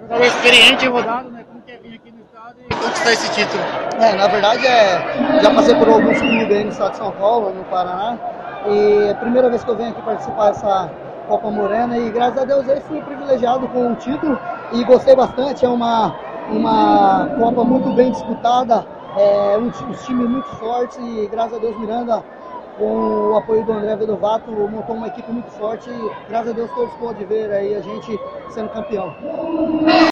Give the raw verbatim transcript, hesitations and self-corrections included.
Jogador experiente e rodado, né? Como que é vir aqui no estado e conquistar esse título? É, na verdade, é, já passei por alguns clubes aí no estado de São Paulo, no Paraná, e é a primeira vez que eu venho aqui participar dessa Copa Morena, e graças a Deus aí fui privilegiado com o título e gostei bastante. É uma, uma Copa muito bem disputada, é, um, os times muito fortes, e graças a Deus Miranda, com o apoio do André Vedovato, montou uma equipe muito forte, e graças a Deus todos podem ver aí a gente sendo campeão.